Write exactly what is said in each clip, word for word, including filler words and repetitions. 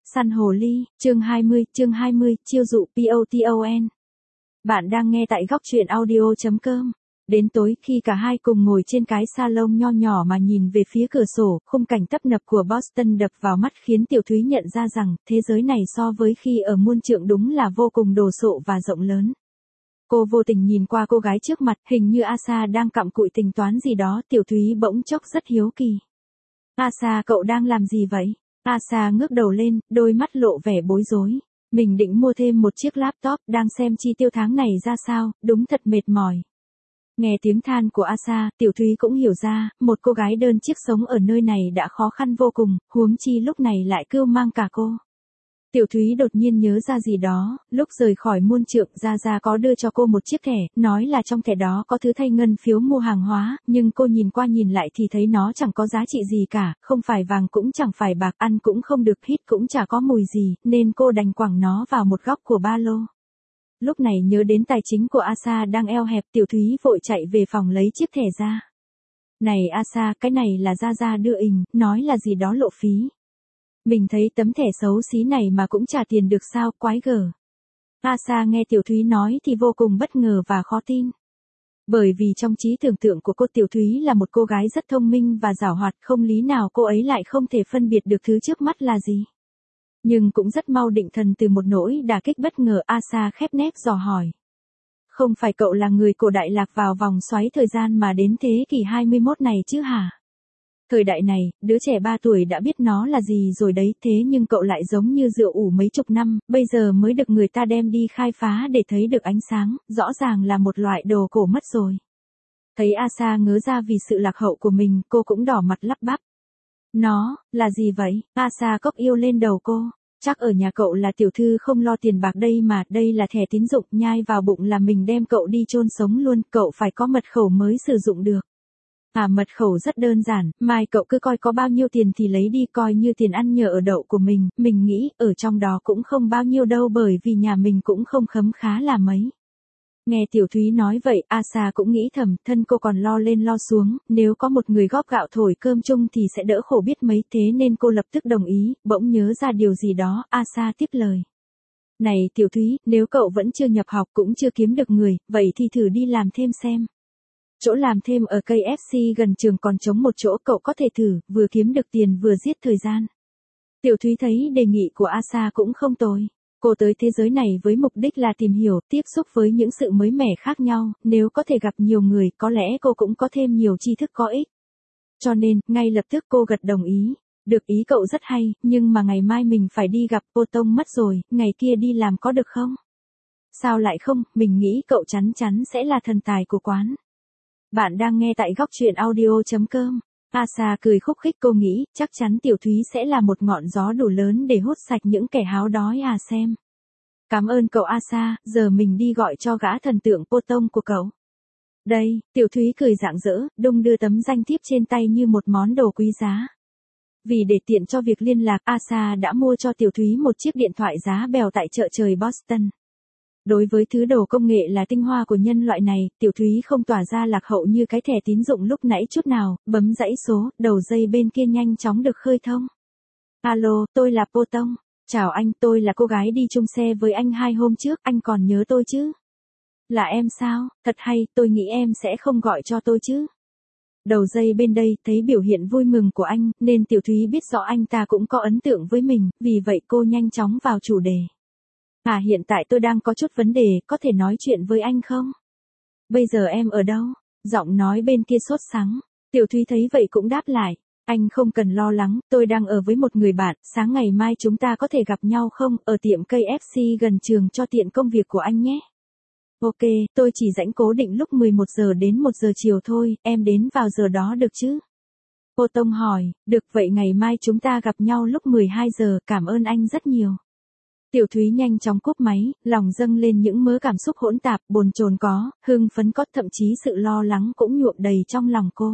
Săn hồ ly, chương hai mươi, chương hai mươi, chiêu dụ POTON. Bạn đang nghe tại góc truyện audio chấm com. Đến tối, khi cả hai cùng ngồi trên cái salon nho nhỏ mà nhìn về phía cửa sổ, khung cảnh tấp nập của Boston đập vào mắt khiến Tiểu Thúy nhận ra rằng, thế giới này so với khi ở muôn trượng đúng là vô cùng đồ sộ và rộng lớn. Cô vô tình nhìn qua cô gái trước mặt, hình như Asa đang cặm cụi tính toán gì đó, Tiểu Thúy bỗng chốc rất hiếu kỳ. Asa, cậu đang làm gì vậy? Asa ngước đầu lên, đôi mắt lộ vẻ bối rối. Mình định mua thêm một chiếc laptop, đang xem chi tiêu tháng này ra sao, đúng thật mệt mỏi. Nghe tiếng than của Asa, Tiểu Thúy cũng hiểu ra, một cô gái đơn chiếc sống ở nơi này đã khó khăn vô cùng, huống chi lúc này lại cưu mang cả cô. Tiểu Thúy đột nhiên nhớ ra gì đó, lúc rời khỏi muôn trượng Gia Gia có đưa cho cô một chiếc thẻ, nói là trong thẻ đó có thứ thay ngân phiếu mua hàng hóa, nhưng cô nhìn qua nhìn lại thì thấy nó chẳng có giá trị gì cả, không phải vàng cũng chẳng phải bạc, ăn cũng không được, hít cũng chả có mùi gì, nên cô đành quẳng nó vào một góc của ba lô. Lúc này nhớ đến tài chính của Asa đang eo hẹp, Tiểu Thúy vội chạy về phòng lấy chiếc thẻ ra. Này Asa, cái này là Gia Gia đưa ình, nói là gì đó lộ phí. Mình thấy tấm thẻ xấu xí này mà cũng trả tiền được sao, quái gở. Asa nghe Tiểu Thúy nói thì vô cùng bất ngờ và khó tin. Bởi vì trong trí tưởng tượng của cô, Tiểu Thúy là một cô gái rất thông minh và giàu hoạt, không lý nào cô ấy lại không thể phân biệt được thứ trước mắt là gì. Nhưng cũng rất mau định thần từ một nỗi đả kích bất ngờ, Asa khép nép dò hỏi. Không phải cậu là người cổ đại lạc vào vòng xoáy thời gian mà đến thế kỷ hai mươi mốt này chứ hả? Thời đại này, đứa trẻ ba tuổi đã biết nó là gì rồi đấy, thế nhưng cậu lại giống như rượu ủ mấy chục năm, bây giờ mới được người ta đem đi khai phá để thấy được ánh sáng, rõ ràng là một loại đồ cổ mất rồi. Thấy Asa ngớ ra vì sự lạc hậu của mình, cô cũng đỏ mặt lắp bắp. Nó, là gì vậy? Asa cốc yêu lên đầu cô. Chắc ở nhà cậu là tiểu thư không lo tiền bạc đây mà, đây là thẻ tín dụng, nhai vào bụng là mình đem cậu đi chôn sống luôn, cậu phải có mật khẩu mới sử dụng được. À, mật khẩu rất đơn giản, mai cậu cứ coi có bao nhiêu tiền thì lấy đi, coi như tiền ăn nhờ ở đậu của mình, mình nghĩ, ở trong đó cũng không bao nhiêu đâu bởi vì nhà mình cũng không khấm khá là mấy. Nghe Tiểu Thúy nói vậy, Asa cũng nghĩ thầm, thân cô còn lo lên lo xuống, nếu có một người góp gạo thổi cơm chung thì sẽ đỡ khổ biết mấy, thế nên cô lập tức đồng ý, bỗng nhớ ra điều gì đó, Asa tiếp lời. Này Tiểu Thúy, nếu cậu vẫn chưa nhập học cũng chưa kiếm được người, vậy thì thử đi làm thêm xem. Chỗ làm thêm ở ca ép xê gần trường còn trống một chỗ, cậu có thể thử, vừa kiếm được tiền vừa giết thời gian. Tiểu Thúy thấy đề nghị của Asa cũng không tồi. Cô tới thế giới này với mục đích là tìm hiểu, tiếp xúc với những sự mới mẻ khác nhau, nếu có thể gặp nhiều người, có lẽ cô cũng có thêm nhiều tri thức có ích. Cho nên, ngay lập tức cô gật đồng ý. Được, ý cậu rất hay, nhưng mà ngày mai mình phải đi gặp cô Tông mất rồi, ngày kia đi làm có được không? Sao lại không, mình nghĩ cậu chắn chắn sẽ là thần tài của quán. Bạn đang nghe tại góc truyện audio chấm com. Asa cười khúc khích, cô nghĩ, chắc chắn Tiểu Thúy sẽ là một ngọn gió đủ lớn để hút sạch những kẻ háo đói à xem. Cảm ơn cậu Asa, giờ mình đi gọi cho gã thần tượng Potong của cậu. Đây, Tiểu Thúy cười rạng rỡ, đung đưa tấm danh thiếp trên tay như một món đồ quý giá. Vì để tiện cho việc liên lạc, Asa đã mua cho Tiểu Thúy một chiếc điện thoại giá bèo tại chợ trời Boston. Đối với thứ đồ công nghệ là tinh hoa của nhân loại này, Tiểu Thúy không tỏa ra lạc hậu như cái thẻ tín dụng lúc nãy chút nào, bấm dãy số, đầu dây bên kia nhanh chóng được khơi thông. Alo, tôi là Potong. Chào anh, tôi là cô gái đi chung xe với anh hai hôm trước, anh còn nhớ tôi chứ? Là em sao? Thật hay, tôi nghĩ em sẽ không gọi cho tôi chứ? Đầu dây bên đây thấy biểu hiện vui mừng của anh, nên Tiểu Thúy biết rõ anh ta cũng có ấn tượng với mình, vì vậy cô nhanh chóng vào chủ đề. À, hiện tại tôi đang có chút vấn đề, có thể nói chuyện với anh không? Bây giờ em ở đâu? Giọng nói bên kia sốt sắng. Tiểu Thúy thấy vậy cũng đáp lại. Anh không cần lo lắng, tôi đang ở với một người bạn, sáng ngày mai chúng ta có thể gặp nhau không, ở tiệm ca ép xê gần trường cho tiện công việc của anh nhé. Ok, tôi chỉ rảnh cố định lúc mười một giờ đến một giờ chiều thôi, em đến vào giờ đó được chứ? Potong hỏi, được, vậy ngày mai chúng ta gặp nhau lúc mười hai giờ, cảm ơn anh rất nhiều. Tiểu Thúy nhanh chóng cúp máy, lòng dâng lên những mớ cảm xúc hỗn tạp, bồn chồn có, hưng phấn có, thậm chí sự lo lắng cũng nhuộm đầy trong lòng cô.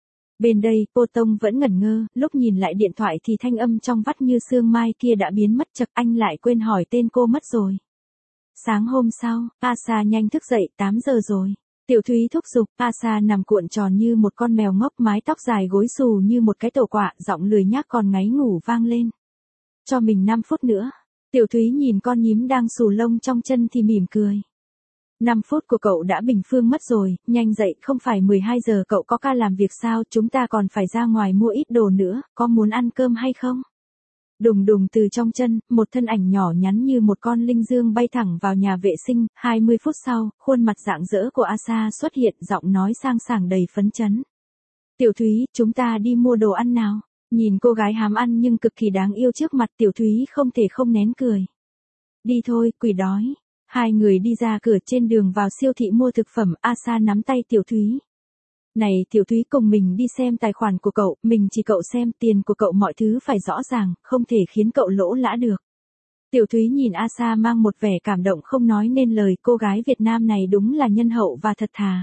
Bên đây, Potong vẫn ngẩn ngơ, lúc nhìn lại điện thoại thì thanh âm trong vắt như sương mai kia đã biến mất, chật anh lại quên hỏi tên cô mất rồi. Sáng hôm sau, Asa nhanh thức dậy, tám giờ rồi. Tiểu Thúy thúc giục, Asa nằm cuộn tròn như một con mèo ngốc, mái tóc dài gối xù như một cái tổ quạ, giọng lười nhác còn ngáy ngủ vang lên. cho mình năm phút nữa. Tiểu Thúy nhìn con nhím đang xù lông trong chân thì mỉm cười. năm phút của cậu đã bình phương mất rồi, nhanh dậy, không phải mười hai giờ cậu có ca làm việc sao, chúng ta còn phải ra ngoài mua ít đồ nữa, có muốn ăn cơm hay không? Đùng đùng từ trong chân, một thân ảnh nhỏ nhắn như một con linh dương bay thẳng vào nhà vệ sinh, hai mươi phút sau, khuôn mặt rạng rỡ của Asa xuất hiện, giọng nói sang sảng đầy phấn chấn. Tiểu Thúy, chúng ta đi mua đồ ăn nào? Nhìn cô gái hám ăn nhưng cực kỳ đáng yêu trước mặt Tiểu Thúy không thể không nén cười. Đi thôi, quỷ đói. Hai người đi ra cửa trên đường vào siêu thị mua thực phẩm, Asa nắm tay Tiểu Thúy. Này Tiểu Thúy cùng mình đi xem tài khoản của cậu, mình chỉ cậu xem tiền của cậu mọi thứ phải rõ ràng, không thể khiến cậu lỗ lã được. Tiểu Thúy nhìn Asa mang một vẻ cảm động không nói nên lời, cô gái Việt Nam này đúng là nhân hậu và thật thà.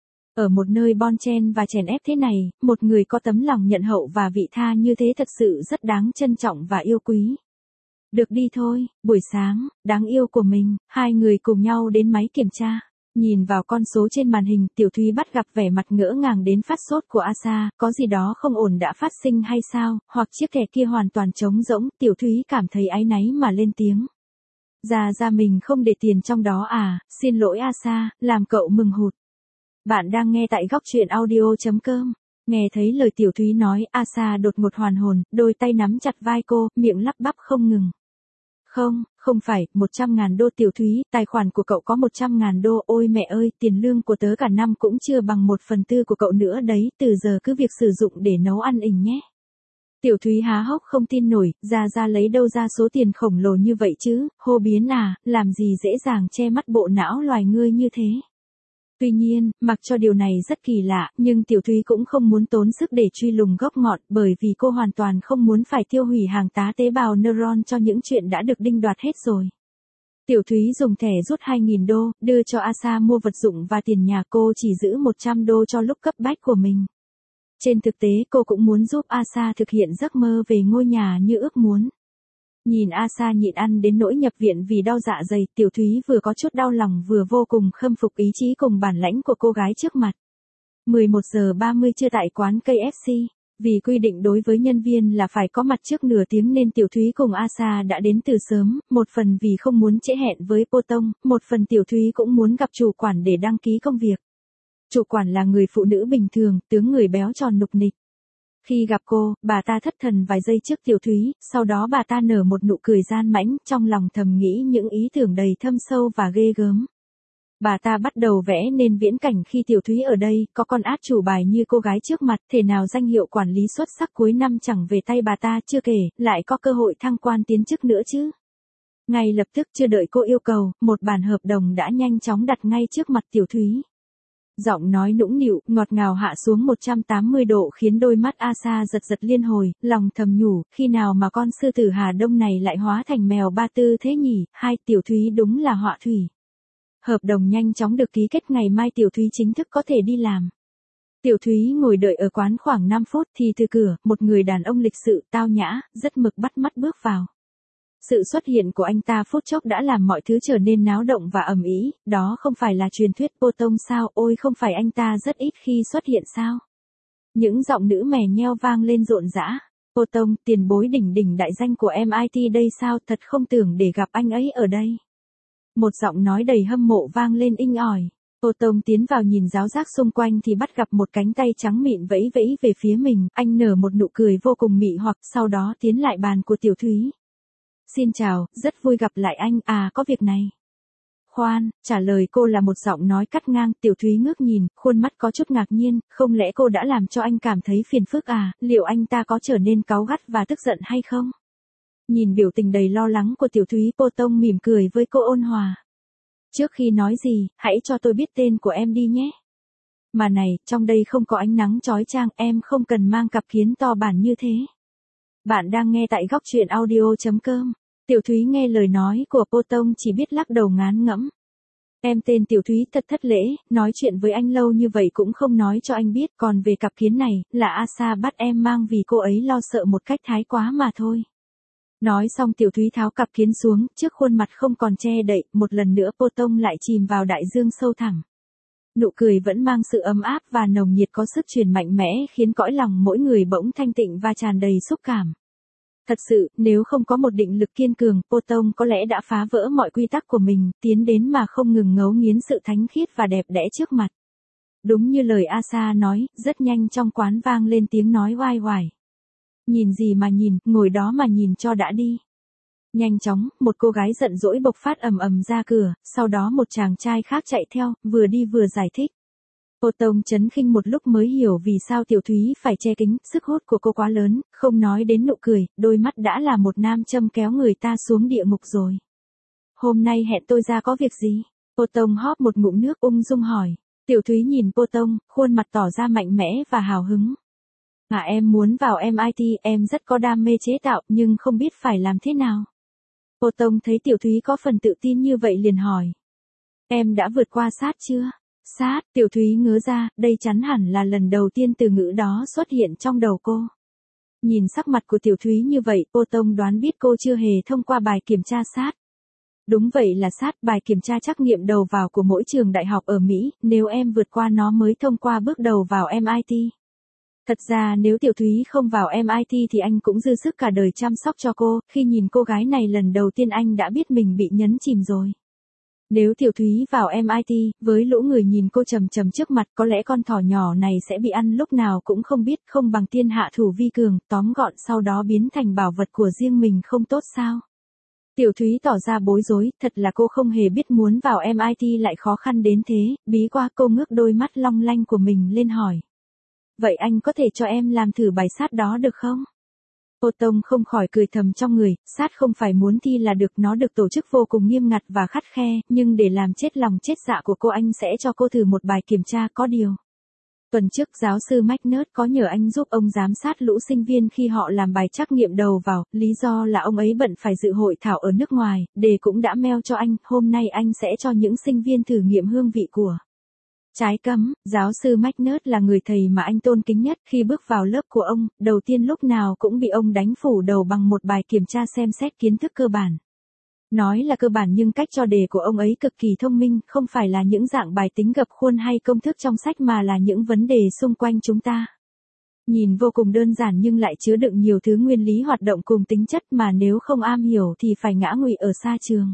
Ở một nơi bon chen và chèn ép thế này, một người có tấm lòng nhận hậu và vị tha như thế thật sự rất đáng trân trọng và yêu quý. Được đi thôi, buổi sáng, đáng yêu của mình, hai người cùng nhau đến máy kiểm tra. Nhìn vào con số trên màn hình, Tiểu Thúy bắt gặp vẻ mặt ngỡ ngàng đến phát sốt của Asa, có gì đó không ổn đã phát sinh hay sao, hoặc chiếc thẻ kia hoàn toàn trống rỗng, Tiểu Thúy cảm thấy áy náy mà lên tiếng. Ra ra mình không để tiền trong đó à, xin lỗi Asa, làm cậu mừng hụt. Bạn đang nghe tại góc truyện audio chấm com. Nghe thấy lời Tiểu Thúy nói, Asa đột ngột hoàn hồn, đôi tay nắm chặt vai cô, miệng lắp bắp không ngừng. Không, không phải, một trăm ngàn đô Tiểu Thúy, tài khoản của cậu có một trăm ngàn đô, ôi mẹ ơi, tiền lương của tớ cả năm cũng chưa bằng một phần tư của cậu nữa đấy, từ giờ cứ việc sử dụng để nấu ăn ình nhé. Tiểu Thúy há hốc không tin nổi, ra ra lấy đâu ra số tiền khổng lồ như vậy chứ, hô biến à, làm gì dễ dàng che mắt bộ não loài ngươi như thế. Tuy nhiên, mặc cho điều này rất kỳ lạ, nhưng Tiểu Thúy cũng không muốn tốn sức để truy lùng gốc ngọn, bởi vì cô hoàn toàn không muốn phải tiêu hủy hàng tá tế bào neuron cho những chuyện đã được đinh đoạt hết rồi. Tiểu Thúy dùng thẻ rút hai nghìn đô, đưa cho Asa mua vật dụng và tiền nhà, cô chỉ giữ một trăm đô cho lúc cấp bách của mình. Trên thực tế cô cũng muốn giúp Asa thực hiện giấc mơ về ngôi nhà như ước muốn. Nhìn Asa nhịn ăn đến nỗi nhập viện vì đau dạ dày, Tiểu Thúy vừa có chút đau lòng vừa vô cùng khâm phục ý chí cùng bản lãnh của cô gái trước mặt. mười một giờ ba mươi trưa tại quán ca ép xê. Vì quy định đối với nhân viên là phải có mặt trước nửa tiếng nên Tiểu Thúy cùng Asa đã đến từ sớm, một phần vì không muốn trễ hẹn với Potong, một phần Tiểu Thúy cũng muốn gặp chủ quản để đăng ký công việc. Chủ quản là người phụ nữ bình thường, tướng người béo tròn nục nịch. Khi gặp cô, bà ta thất thần vài giây trước Tiểu Thúy, sau đó bà ta nở một nụ cười gian mãnh, trong lòng thầm nghĩ những ý tưởng đầy thâm sâu và ghê gớm. Bà ta bắt đầu vẽ nên viễn cảnh khi Tiểu Thúy ở đây, có con át chủ bài như cô gái trước mặt, thể nào danh hiệu quản lý xuất sắc cuối năm chẳng về tay bà ta, chưa kể, lại có cơ hội thăng quan tiến chức nữa chứ. Ngay lập tức chưa đợi cô yêu cầu, một bản hợp đồng đã nhanh chóng đặt ngay trước mặt Tiểu Thúy. Giọng nói nũng nịu, ngọt ngào hạ xuống một trăm tám mươi độ khiến đôi mắt Asa giật giật liên hồi, lòng thầm nhủ, khi nào mà con sư tử Hà Đông này lại hóa thành mèo ba tư thế nhỉ, hai Tiểu Thúy đúng là họa thủy. Hợp đồng nhanh chóng được ký kết, ngày mai Tiểu Thúy chính thức có thể đi làm. Tiểu Thúy ngồi đợi ở quán khoảng năm phút thì từ cửa, một người đàn ông lịch sự, tao nhã, rất mực bắt mắt bước vào. Sự xuất hiện của anh ta phút chốc đã làm mọi thứ trở nên náo động và ầm ĩ, đó không phải là truyền thuyết Potong sao, ôi không phải anh ta rất ít khi xuất hiện sao. Những giọng nữ mè nheo vang lên rộn rã. Potong, tiền bối đỉnh đỉnh đại danh của em i tê đây sao, thật không tưởng để gặp anh ấy ở đây. Một giọng nói đầy hâm mộ vang lên inh ỏi. Potong tiến vào nhìn ráo rác xung quanh thì bắt gặp một cánh tay trắng mịn vẫy vẫy về phía mình, anh nở một nụ cười vô cùng mị hoặc, sau đó tiến lại bàn của Tiểu Thúy. Xin chào, rất vui gặp lại anh, à có việc này. Khoan, trả lời cô là một giọng nói cắt ngang, Tiểu Thúy ngước nhìn, khuôn mắt có chút ngạc nhiên, không lẽ cô đã làm cho anh cảm thấy phiền phức à, liệu anh ta có trở nên cáu gắt và tức giận hay không? Nhìn biểu tình đầy lo lắng của Tiểu Thúy, Potong mỉm cười với cô ôn hòa. Trước khi nói gì, hãy cho tôi biết tên của em đi nhé. Mà này, trong đây không có ánh nắng chói chang, em không cần mang cặp kiến to bản như thế. Bạn đang nghe tại góc truyện audio chấm com. Tiểu Thúy nghe lời nói của Potong chỉ biết lắc đầu ngán ngẫm. Em tên Tiểu Thúy thật thất lễ, nói chuyện với anh lâu như vậy cũng không nói cho anh biết, còn về cặp kiến này, là Asa bắt em mang vì cô ấy lo sợ một cách thái quá mà thôi. Nói xong Tiểu Thúy tháo cặp kiến xuống, trước khuôn mặt không còn che đậy, một lần nữa Potong lại chìm vào đại dương sâu thẳm. Nụ cười vẫn mang sự ấm áp và nồng nhiệt có sức truyền mạnh mẽ khiến cõi lòng mỗi người bỗng thanh tịnh và tràn đầy xúc cảm. Thật sự, nếu không có một định lực kiên cường, Potong có lẽ đã phá vỡ mọi quy tắc của mình, tiến đến mà không ngừng ngấu nghiến sự thánh khiết và đẹp đẽ trước mặt. Đúng như lời Asa nói, rất nhanh trong quán vang lên tiếng nói oai oải. Nhìn gì mà nhìn, ngồi đó mà nhìn cho đã đi. Nhanh chóng, một cô gái giận dỗi bộc phát ầm ầm ra cửa, sau đó một chàng trai khác chạy theo, vừa đi vừa giải thích. Potong chấn khinh một lúc mới hiểu vì sao Tiểu Thúy phải che kính, sức hút của cô quá lớn, không nói đến nụ cười, đôi mắt đã là một nam châm kéo người ta xuống địa ngục rồi. Hôm nay hẹn tôi ra có việc gì? Potong hóp một ngụm nước ung dung hỏi. Tiểu Thúy nhìn Potong, khuôn mặt tỏ ra mạnh mẽ và hào hứng. À em muốn vào em i tê, em rất có đam mê chế tạo nhưng không biết phải làm thế nào. Potong thấy Tiểu Thúy có phần tự tin như vậy liền hỏi. Em đã vượt qua sát chưa? Sát, Tiểu Thúy ngớ ra, đây chắn hẳn là lần đầu tiên từ ngữ đó xuất hiện trong đầu cô. Nhìn sắc mặt của Tiểu Thúy như vậy, Potong đoán biết cô chưa hề thông qua bài kiểm tra sát. Đúng vậy là sát, bài kiểm tra trắc nghiệm đầu vào của mỗi trường đại học ở Mỹ, nếu em vượt qua nó mới thông qua bước đầu vào em i tê. Thật ra nếu Tiểu Thúy không vào em i tê thì anh cũng dư sức cả đời chăm sóc cho cô, khi nhìn cô gái này lần đầu tiên anh đã biết mình bị nhấn chìm rồi. Nếu Tiểu Thúy vào em i tê, với lũ người nhìn cô trầm trầm trước mặt có lẽ con thỏ nhỏ này sẽ bị ăn lúc nào cũng không biết, không bằng tiên hạ thủ vi cường, tóm gọn sau đó biến thành bảo vật của riêng mình không tốt sao. Tiểu Thúy tỏ ra bối rối, thật là cô không hề biết muốn vào em i tê lại khó khăn đến thế, bí qua cô ngước đôi mắt long lanh của mình lên hỏi. Vậy anh có thể cho em làm thử bài sát đó được không? Potong không khỏi cười thầm trong người, sát không phải muốn thi là được, nó được tổ chức vô cùng nghiêm ngặt và khắt khe, nhưng để làm chết lòng chết dạ của cô anh sẽ cho cô thử một bài kiểm tra có điều. Tuần trước giáo sư McNutt có nhờ anh giúp ông giám sát lũ sinh viên khi họ làm bài trắc nghiệm đầu vào, lý do là ông ấy bận phải dự hội thảo ở nước ngoài, đề cũng đã mail cho anh, hôm nay anh sẽ cho những sinh viên thử nghiệm hương vị của trái cấm. Giáo sư McNutt là người thầy mà anh tôn kính nhất, khi bước vào lớp của ông, đầu tiên lúc nào cũng bị ông đánh phủ đầu bằng một bài kiểm tra xem xét kiến thức cơ bản. Nói là cơ bản nhưng cách cho đề của ông ấy cực kỳ thông minh, không phải là những dạng bài tính gập khuôn hay công thức trong sách mà là những vấn đề xung quanh chúng ta. Nhìn vô cùng đơn giản nhưng lại chứa đựng nhiều thứ nguyên lý hoạt động cùng tính chất mà nếu không am hiểu thì phải ngã ngụy ở xa trường.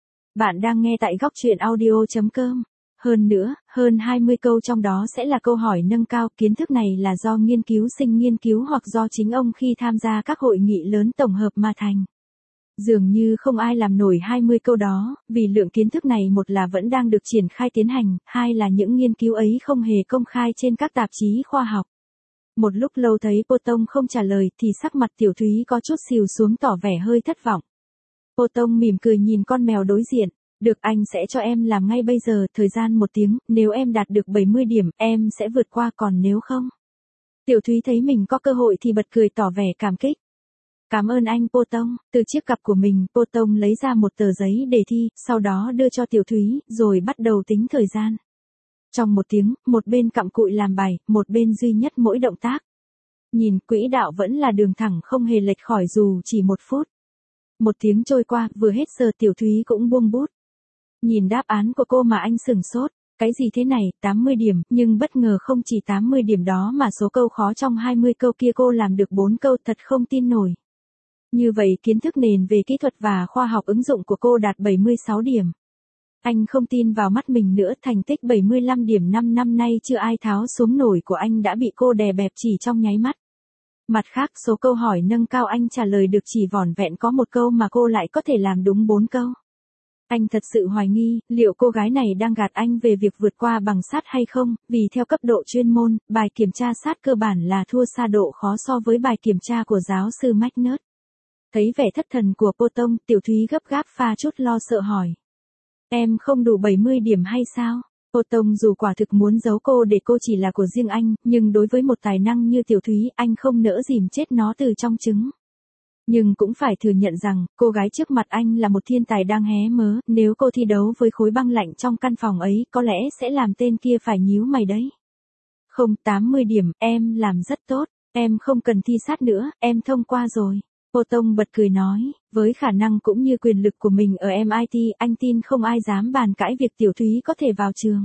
Bạn đang nghe tại góc truyện audio chấm com. Hơn nữa, hơn hai mươi câu trong đó sẽ là câu hỏi nâng cao, kiến thức này là do nghiên cứu sinh nghiên cứu hoặc do chính ông khi tham gia các hội nghị lớn tổng hợp mà thành. Dường như không ai làm nổi hai mươi câu đó, vì lượng kiến thức này một là vẫn đang được triển khai tiến hành, hai là những nghiên cứu ấy không hề công khai trên các tạp chí khoa học. Một lúc lâu thấy Potong không trả lời thì sắc mặt Tiểu Thúy có chút xìu xuống tỏ vẻ hơi thất vọng. Potong mỉm cười nhìn con mèo đối diện. Được, anh sẽ cho em làm ngay bây giờ, thời gian một tiếng, nếu em đạt được bảy mươi điểm, em sẽ vượt qua, còn nếu không. Tiểu Thúy thấy mình có cơ hội thì bật cười tỏ vẻ cảm kích. Cảm ơn anh Potong. Từ chiếc cặp của mình, Potong lấy ra một tờ giấy đề thi, sau đó đưa cho Tiểu Thúy, rồi bắt đầu tính thời gian. Trong một tiếng, một bên cặm cụi làm bài, một bên duy nhất mỗi động tác. Nhìn quỹ đạo vẫn là đường thẳng không hề lệch khỏi dù chỉ một phút. Một tiếng trôi qua, vừa hết giờ Tiểu Thúy cũng buông bút. Nhìn đáp án của cô mà anh sửng sốt, cái gì thế này, tám mươi điểm, nhưng bất ngờ không chỉ tám mươi điểm đó mà số câu khó trong hai mươi câu kia cô làm được bốn câu, thật không tin nổi. Như vậy kiến thức nền về kỹ thuật và khoa học ứng dụng của cô đạt bảy mươi sáu điểm. Anh không tin vào mắt mình nữa, thành tích bảy mươi lăm điểm năm năm nay chưa ai tháo xuống nổi của anh đã bị cô đè bẹp chỉ trong nháy mắt. Mặt khác, số câu hỏi nâng cao anh trả lời được chỉ vỏn vẹn có một câu mà cô lại có thể làm đúng bốn câu. Anh thật sự hoài nghi, liệu cô gái này đang gạt anh về việc vượt qua bằng sát hay không, vì theo cấp độ chuyên môn, bài kiểm tra sát cơ bản là thua xa độ khó so với bài kiểm tra của giáo sư McNutt. Thấy vẻ thất thần của Potong, Tiểu Thúy gấp gáp pha chút lo sợ hỏi. Em không đủ bảy mươi điểm hay sao? Potong dù quả thực muốn giấu cô để cô chỉ là của riêng anh, nhưng đối với một tài năng như Tiểu Thúy, anh không nỡ dìm chết nó từ trong trứng. Nhưng cũng phải thừa nhận rằng, cô gái trước mặt anh là một thiên tài đang hé mớ, nếu cô thi đấu với khối băng lạnh trong căn phòng ấy, có lẽ sẽ làm tên kia phải nhíu mày đấy. Không, tám mươi điểm, em làm rất tốt, em không cần thi sát nữa, em thông qua rồi. Potong bật cười nói, với khả năng cũng như quyền lực của mình ở em i tê, anh tin không ai dám bàn cãi việc Tiểu Thúy có thể vào trường.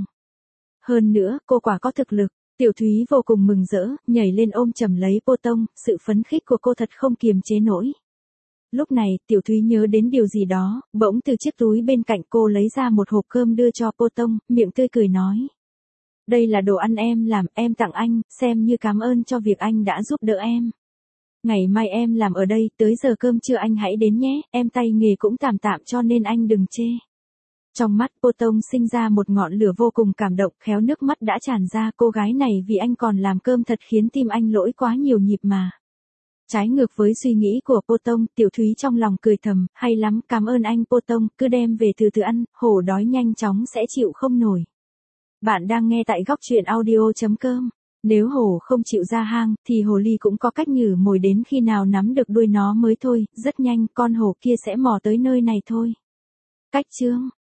Hơn nữa, cô quả có thực lực. Tiểu Thúy vô cùng mừng rỡ, nhảy lên ôm chầm lấy Potong, sự phấn khích của cô thật không kiềm chế nổi. Lúc này, Tiểu Thúy nhớ đến điều gì đó, bỗng từ chiếc túi bên cạnh cô lấy ra một hộp cơm đưa cho Po Tông, miệng tươi cười nói. Đây là đồ ăn em làm, em tặng anh, xem như cảm ơn cho việc anh đã giúp đỡ em. Ngày mai em làm ở đây, tới giờ cơm trưa anh hãy đến nhé, em tay nghề cũng tạm tạm cho nên anh đừng chê. Trong mắt Po Tông sinh ra một ngọn lửa vô cùng cảm động, khéo nước mắt đã tràn ra, cô gái này vì anh còn làm cơm thật khiến tim anh lỗi quá nhiều nhịp mà. Trái ngược với suy nghĩ của Po Tông, Tiểu Thúy trong lòng cười thầm, hay lắm, cảm ơn anh Po Tông, cứ đem về từ từ ăn, hổ đói nhanh chóng sẽ chịu không nổi. Bạn đang nghe tại góc truyện audio chấm com. Nếu hổ không chịu ra hang, thì hồ ly cũng có cách nhử mồi đến khi nào nắm được đuôi nó mới thôi, rất nhanh, con hổ kia sẽ mò tới nơi này thôi. Cách chương